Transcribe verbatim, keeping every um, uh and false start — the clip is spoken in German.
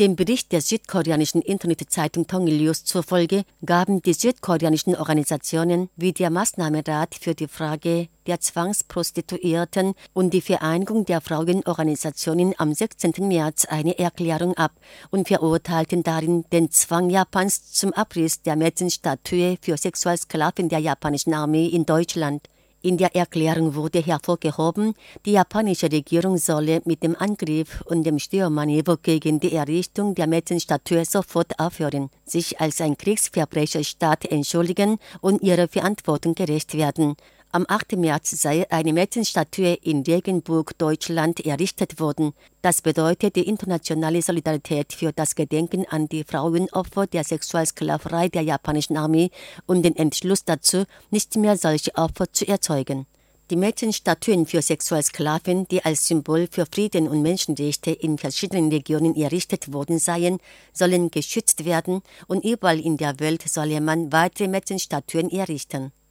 Dem Bericht der südkoreanischen Internetzeitung Tongilnews zufolge gaben die südkoreanischen Organisationen wie der Maßnahmenrat für die Frage der Zwangsprostituierten und die Vereinigung der Frauenorganisationen am sechzehnten März eine Erklärung ab und verurteilten darin den Zwang Japans zum Abriss der Mädchenstatue für Sexualsklaven der japanischen Armee in Deutschland. In der Erklärung wurde hervorgehoben, die japanische Regierung solle mit dem Angriff und dem Störmanöver gegen die Errichtung der Mädchenstatue sofort aufhören, sich als ein Kriegsverbrecherstaat entschuldigen und ihrer Verantwortung gerecht werden. Am achten März sei eine Mädchenstatue in Regenburg, Deutschland, errichtet worden. Das bedeutet die internationale Solidarität für das Gedenken an die Frauenopfer der Sexualsklaverei der japanischen Armee und den Entschluss dazu, nicht mehr solche Opfer zu erzeugen. Die Mädchenstatuen für Sexualsklaven, die als Symbol für Frieden und Menschenrechte in verschiedenen Regionen errichtet worden seien, sollen geschützt werden und überall in der Welt solle man weitere Mädchenstatuen errichten.